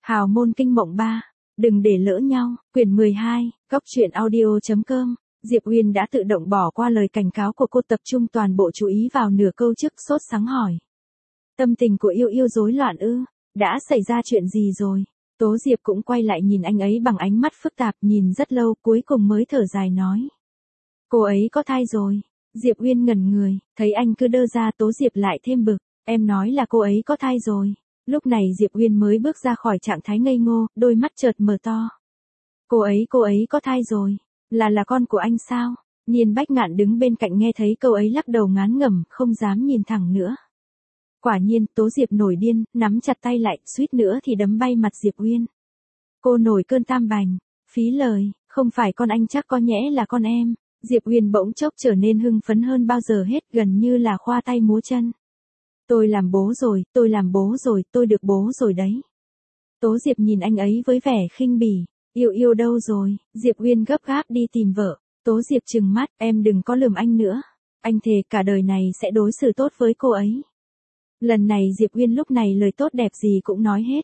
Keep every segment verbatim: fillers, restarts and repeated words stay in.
Hào môn kinh mộng ba, đừng để lỡ nhau, quyển mười hai, góc truyện audio.com. Diệp Uyên đã tự động bỏ qua lời cảnh cáo của cô, tập trung toàn bộ chú ý vào nửa câu trước, sốt sắng hỏi. Tâm tình của Yêu Yêu rối loạn ư? Đã xảy ra chuyện gì rồi? Tố Diệp cũng quay lại nhìn anh ấy bằng ánh mắt phức tạp, nhìn rất lâu, cuối cùng mới thở dài nói. Cô ấy có thai rồi. Diệp Uyên ngẩn người, thấy anh cứ đơ ra, Tố Diệp lại thêm bực. Em nói là cô ấy có thai rồi. Lúc này Diệp Uyên mới bước ra khỏi trạng thái ngây ngô, đôi mắt chợt mở to. Cô ấy, cô ấy có thai rồi. Là là con của anh sao? Niên Bách Ngạn đứng bên cạnh nghe thấy câu ấy lắc đầu ngán ngẩm, không dám nhìn thẳng nữa. Quả nhiên, Tố Diệp nổi điên, nắm chặt tay lại, suýt nữa thì đấm bay mặt Diệp Uyên. Cô nổi cơn tam bành, phí lời, không phải con anh chắc có nhẽ là con em. Diệp Uyên bỗng chốc trở nên hưng phấn hơn bao giờ hết, gần như là khoa tay múa chân. Tôi làm bố rồi, tôi làm bố rồi, tôi được bố rồi đấy. Tố Diệp nhìn anh ấy với vẻ khinh bỉ. Yêu Yêu đâu rồi? Diệp Uyên gấp gáp đi tìm vợ. Tố Diệp trừng mắt, em đừng có lườm anh nữa. Anh thề cả đời này sẽ đối xử tốt với cô ấy. Lần này Diệp Uyên lúc này lời tốt đẹp gì cũng nói hết.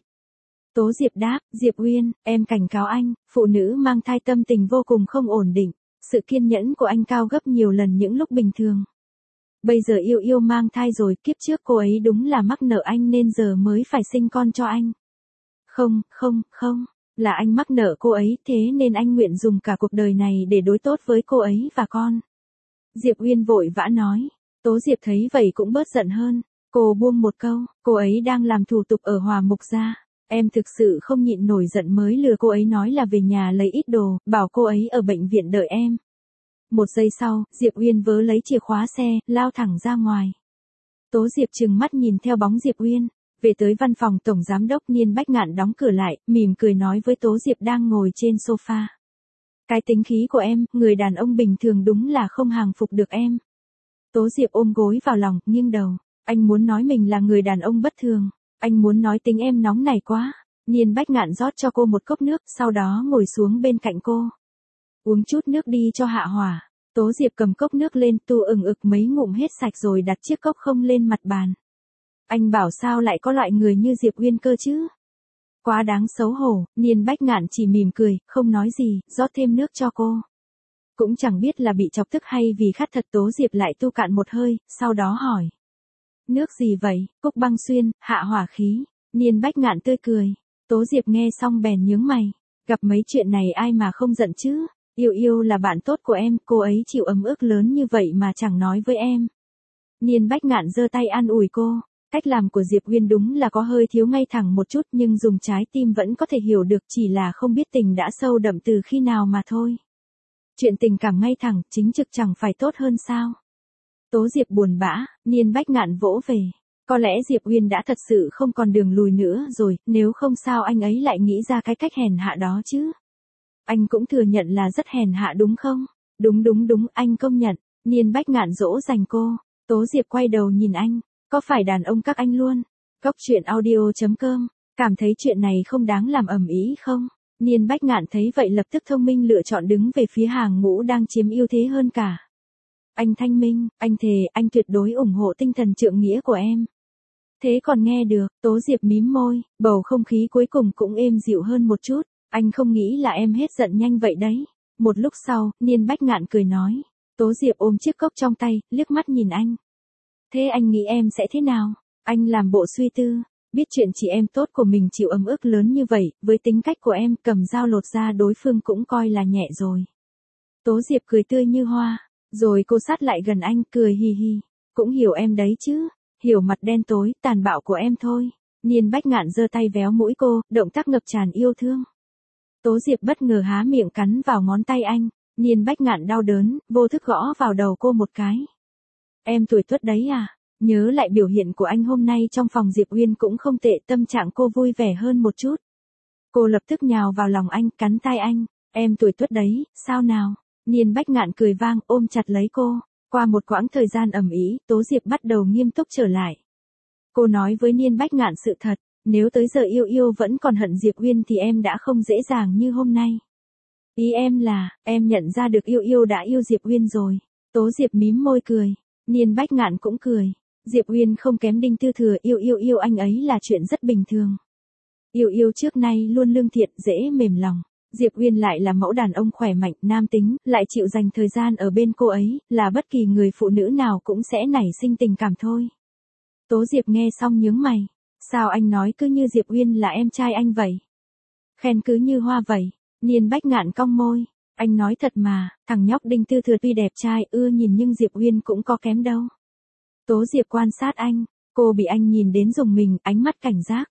Tố Diệp đáp, Diệp Uyên, em cảnh cáo anh, phụ nữ mang thai tâm tình vô cùng không ổn định. Sự kiên nhẫn của anh cao gấp nhiều lần những lúc bình thường. Bây giờ Yêu Yêu mang thai rồi, kiếp trước cô ấy đúng là mắc nợ anh nên giờ mới phải sinh con cho anh. Không, không, không, là anh mắc nợ cô ấy, thế nên anh nguyện dùng cả cuộc đời này để đối tốt với cô ấy và con. Diệp Uyên vội vã nói. Tố Diệp thấy vậy cũng bớt giận hơn. Cô buông một câu, cô ấy đang làm thủ tục ở Hòa Mục gia. Em thực sự không nhịn nổi giận mới lừa cô ấy nói là về nhà lấy ít đồ, bảo cô ấy ở bệnh viện đợi em. Một giây sau, Diệp Uyên vớ lấy chìa khóa xe, lao thẳng ra ngoài. Tố Diệp trừng mắt nhìn theo bóng Diệp Uyên, về tới văn phòng tổng giám đốc. Niên Bách Ngạn đóng cửa lại, mỉm cười nói với Tố Diệp đang ngồi trên sofa. Cái tính khí của em, người đàn ông bình thường đúng là không hàng phục được em. Tố Diệp ôm gối vào lòng, nghiêng đầu. Anh muốn nói mình là người đàn ông bất thường. Anh muốn nói tính em nóng này quá. Niên Bách Ngạn rót cho cô một cốc nước, sau đó ngồi xuống bên cạnh cô. Uống chút nước đi cho hạ hỏa. Tố Diệp cầm cốc nước lên, tu ừng ực mấy ngụm hết sạch rồi đặt chiếc cốc không lên mặt bàn. Anh bảo sao lại có loại người như Diệp Uyên cơ chứ? Quá đáng xấu hổ. Niên Bách Ngạn chỉ mỉm cười, không nói gì, rót thêm nước cho cô. Cũng chẳng biết là bị chọc tức hay vì khát thật, Tố Diệp lại tu cạn một hơi, sau đó hỏi. Nước gì vậy? Cúc Băng Xuyên, hạ hỏa khí. Niên Bách Ngạn tươi cười. Tố Diệp nghe xong bèn nhướng mày. Gặp mấy chuyện này ai mà không giận chứ? Yêu Yêu là bạn tốt của em, cô ấy chịu ấm ức lớn như vậy mà chẳng nói với em. Niên Bách Ngạn giơ tay an ủi cô. Cách làm của Diệp Uyên đúng là có hơi thiếu ngay thẳng một chút, nhưng dùng trái tim vẫn có thể hiểu được, chỉ là không biết tình đã sâu đậm từ khi nào mà thôi. Chuyện tình cảm ngay thẳng, chính trực chẳng phải tốt hơn sao? Tố Diệp buồn bã. Niên Bách Ngạn vỗ về. Có lẽ Diệp Uyên đã thật sự không còn đường lùi nữa rồi, nếu không sao anh ấy lại nghĩ ra cái cách hèn hạ đó chứ. Anh cũng thừa nhận là rất hèn hạ đúng không? Đúng đúng đúng, anh công nhận. Niên Bách Ngạn dỗ dành cô. Tố Diệp quay đầu nhìn anh. Có phải đàn ông các anh luôn? Góc truyện audio.com. Cảm thấy chuyện này không đáng làm ầm ĩ không? Niên Bách Ngạn thấy vậy lập tức thông minh lựa chọn đứng về phía hàng ngũ đang chiếm ưu thế hơn cả. Anh thanh minh, anh thề, anh tuyệt đối ủng hộ tinh thần trượng nghĩa của em. Thế còn nghe được, Tố Diệp mím môi, bầu không khí cuối cùng cũng êm dịu hơn một chút. Anh không nghĩ là em hết giận nhanh vậy đấy. Một lúc sau, Niên Bách Ngạn cười nói. Tố Diệp ôm chiếc cốc trong tay, liếc mắt nhìn anh. Thế anh nghĩ em sẽ thế nào? Anh làm bộ suy tư. Biết chuyện chị em tốt của mình chịu ấm ức lớn như vậy, với tính cách của em cầm dao lột da đối phương cũng coi là nhẹ rồi. Tố Diệp cười tươi như hoa. Rồi cô sát lại gần anh, cười hì hì. Cũng hiểu em đấy chứ. Hiểu mặt đen tối, tàn bạo của em thôi. Niên Bách Ngạn giơ tay véo mũi cô, động tác ngập tràn yêu thương. Tố Diệp bất ngờ há miệng cắn vào ngón tay anh. Niên Bách Ngạn đau đớn, vô thức gõ vào đầu cô một cái. Em tuổi tuất đấy à? Nhớ lại biểu hiện của anh hôm nay trong phòng Diệp Uyên cũng không tệ, tâm trạng cô vui vẻ hơn một chút. Cô lập tức nhào vào lòng anh, cắn tay anh. Em tuổi tuất đấy, sao nào? Niên Bách Ngạn cười vang, ôm chặt lấy cô. Qua một quãng thời gian ầm ĩ, Tố Diệp bắt đầu nghiêm túc trở lại. Cô nói với Niên Bách Ngạn sự thật. Nếu tới giờ Yêu Yêu vẫn còn hận Diệp Uyên thì em đã không dễ dàng như hôm nay. Ý em là, em nhận ra được Yêu Yêu đã yêu Diệp Uyên rồi. Tố Diệp mím môi cười. Niên Bách Ngạn cũng cười. Diệp Uyên không kém Đinh Tư Thừa, yêu yêu yêu anh ấy là chuyện rất bình thường. Yêu Yêu trước nay luôn lương thiện, dễ mềm lòng. Diệp Uyên lại là mẫu đàn ông khỏe mạnh, nam tính, lại chịu dành thời gian ở bên cô ấy, là bất kỳ người phụ nữ nào cũng sẽ nảy sinh tình cảm thôi. Tố Diệp nghe xong nhướng mày. Sao anh nói cứ như Diệp Uyên là em trai anh vậy? Khen cứ như hoa vậy. Niên Bách Ngạn cong môi. Anh nói thật mà, thằng nhóc Đinh Tư Thừa tuy đẹp trai ưa nhìn nhưng Diệp Uyên cũng có kém đâu. Tố Diệp quan sát anh, cô bị anh nhìn đến rùng mình, ánh mắt cảnh giác.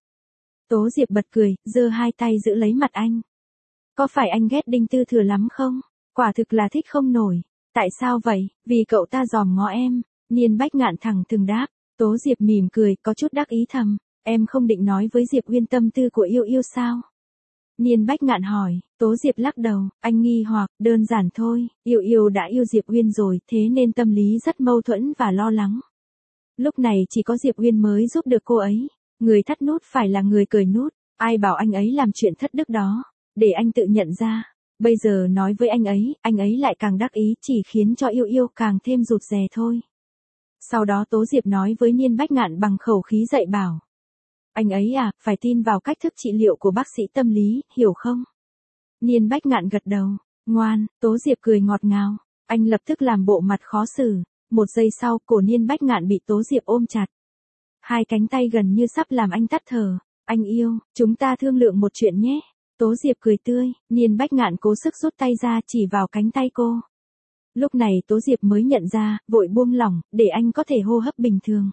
Tố Diệp bật cười, giơ hai tay giữ lấy mặt anh. Có phải anh ghét Đinh Tư Thừa lắm không? Quả thực là thích không nổi. Tại sao vậy? Vì cậu ta dòm ngó em. Niên Bách Ngạn thẳng thừng đáp. Tố Diệp mỉm cười, có chút đắc ý thầm. Em không định nói với Diệp Uyên tâm tư của Yêu Yêu sao? Niên Bách Ngạn hỏi. Tố Diệp lắc đầu, anh nghi hoặc, đơn giản thôi, Yêu Yêu đã yêu Diệp Uyên rồi, thế nên tâm lý rất mâu thuẫn và lo lắng. Lúc này chỉ có Diệp Uyên mới giúp được cô ấy. Người thắt nút phải là người cởi nút. Ai bảo anh ấy làm chuyện thất đức đó? Để anh tự nhận ra. Bây giờ nói với anh ấy, anh ấy lại càng đắc ý, chỉ khiến cho Yêu Yêu càng thêm rụt rè thôi. Sau đó Tố Diệp nói với Niên Bách Ngạn bằng khẩu khí dạy bảo. Anh ấy à, phải tin vào cách thức trị liệu của bác sĩ tâm lý, hiểu không? Niên Bách Ngạn gật đầu. Ngoan. Tố Diệp cười ngọt ngào. Anh lập tức làm bộ mặt khó xử. Một giây sau, cổ Niên Bách Ngạn bị Tố Diệp ôm chặt. Hai cánh tay gần như sắp làm anh tắt thở. Anh yêu, chúng ta thương lượng một chuyện nhé. Tố Diệp cười tươi, Niên Bách Ngạn cố sức rút tay ra chỉ vào cánh tay cô. Lúc này Tố Diệp mới nhận ra, vội buông lỏng, để anh có thể hô hấp bình thường.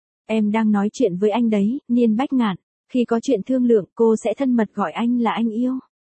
Em đang nói chuyện với anh đấy, Niên Bách Ngạn. Khi có chuyện thương lượng, cô sẽ thân mật gọi anh là anh yêu.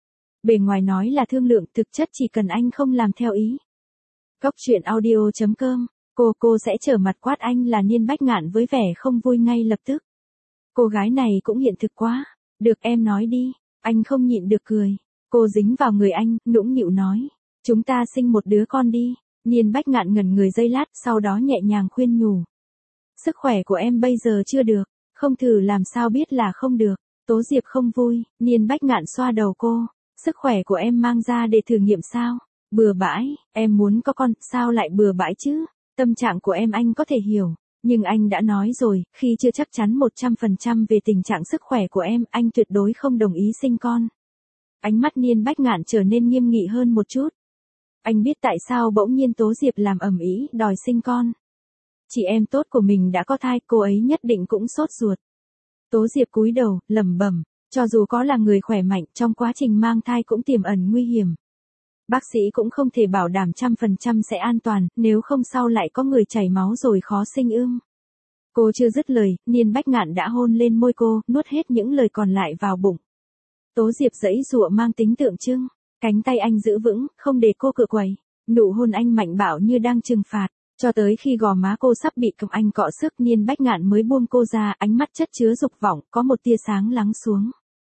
Bề ngoài nói là thương lượng, thực chất chỉ cần anh không làm theo ý. Cốc truyện audio chấm com, cô cô sẽ trở mặt quát anh là Niên Bách Ngạn với vẻ không vui ngay lập tức. Cô gái này cũng hiện thực quá. Được em nói đi. Anh không nhịn được cười. Cô dính vào người anh, nũng nịu nói. Chúng ta sinh một đứa con đi. Niên Bách Ngạn ngẩn người giây lát, sau đó nhẹ nhàng khuyên nhủ. Sức khỏe của em bây giờ chưa được, không thử làm sao biết là không được. Tố Diệp không vui, Niên Bách Ngạn xoa đầu cô. Sức khỏe của em mang ra để thử nghiệm sao? Bừa bãi, em muốn có con, sao lại bừa bãi chứ? Tâm trạng của em anh có thể hiểu. Nhưng anh đã nói rồi, khi chưa chắc chắn một trăm phần trăm về tình trạng sức khỏe của em, anh tuyệt đối không đồng ý sinh con. Ánh mắt Niên Bách Ngạn trở nên nghiêm nghị hơn một chút. Anh biết tại sao bỗng nhiên Tố Diệp làm ầm ĩ đòi sinh con. Chị em tốt của mình đã có thai, cô ấy nhất định cũng sốt ruột. Tố Diệp cúi đầu, lẩm bẩm, cho dù có là người khỏe mạnh, trong quá trình mang thai cũng tiềm ẩn nguy hiểm. Bác sĩ cũng không thể bảo đảm trăm phần trăm sẽ an toàn, nếu không sau lại có người chảy máu rồi khó sinh ưng. Cô chưa dứt lời, Niên Bách Ngạn đã hôn lên môi cô, nuốt hết những lời còn lại vào bụng. Tố Diệp giãy giụa mang tính tượng trưng, cánh tay anh giữ vững, không để cô cựa quậy. Nụ hôn anh mạnh bạo như đang trừng phạt, cho tới khi gò má cô sắp bị cầm anh cọ sức, Niên Bách Ngạn mới buông cô ra, ánh mắt chất chứa dục vọng, có một tia sáng lắng xuống.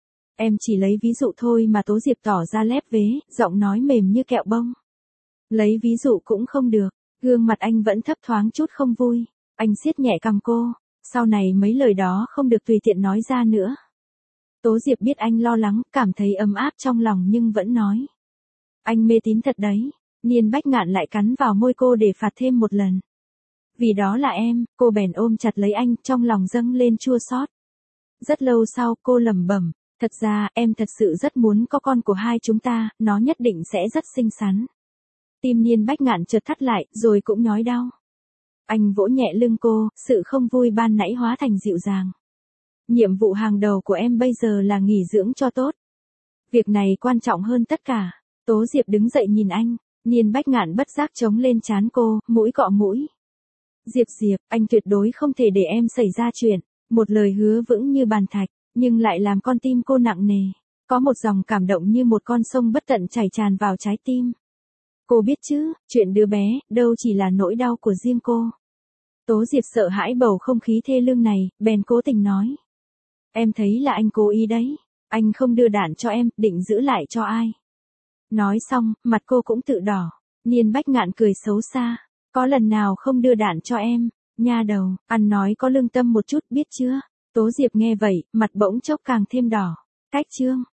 Em chỉ lấy ví dụ thôi mà. Tố Diệp tỏ ra lép vế, giọng nói mềm như kẹo bông. Lấy ví dụ cũng không được. Gương mặt anh vẫn thấp thoáng chút không vui. Anh siết nhẹ cằm cô. Sau này mấy lời đó không được tùy tiện nói ra nữa. Tố Diệp biết anh lo lắng, cảm thấy ấm áp trong lòng nhưng vẫn nói. Anh mê tín thật đấy. Niên Bách Ngạn lại cắn vào môi cô để phạt thêm một lần. Vì đó là em, cô bèn ôm chặt lấy anh, trong lòng dâng lên chua xót. Rất lâu sau, cô lẩm bẩm. Thật ra, em thật sự rất muốn có con của hai chúng ta, nó nhất định sẽ rất xinh xắn. Tim Niên Bách Ngạn chợt thắt lại, rồi cũng nhói đau. Anh vỗ nhẹ lưng cô, sự không vui ban nãy hóa thành dịu dàng. Nhiệm vụ hàng đầu của em bây giờ là nghỉ dưỡng cho tốt. Việc này quan trọng hơn tất cả. Tố Diệp đứng dậy nhìn anh, Niên Bách Ngạn bất giác chống lên trán cô, mũi cọ mũi. Diệp Diệp, anh tuyệt đối không thể để em xảy ra chuyện. Một lời hứa vững như bàn thạch, nhưng lại làm con tim cô nặng nề. Có một dòng cảm động như một con sông bất tận chảy tràn vào trái tim. Cô biết chứ, chuyện đứa bé, đâu chỉ là nỗi đau của riêng cô. Tố Diệp sợ hãi bầu không khí thê lương này, bèn cố tình nói. Em thấy là anh cố ý đấy. Anh không đưa đạn cho em, định giữ lại cho ai? Nói xong, mặt cô cũng tự đỏ. Niên Bách Ngạn cười xấu xa. Có lần nào không đưa đạn cho em? Nha đầu, ăn nói có lương tâm một chút biết chưa? Tố Diệp nghe vậy, mặt bỗng chốc càng thêm đỏ. Cách chương.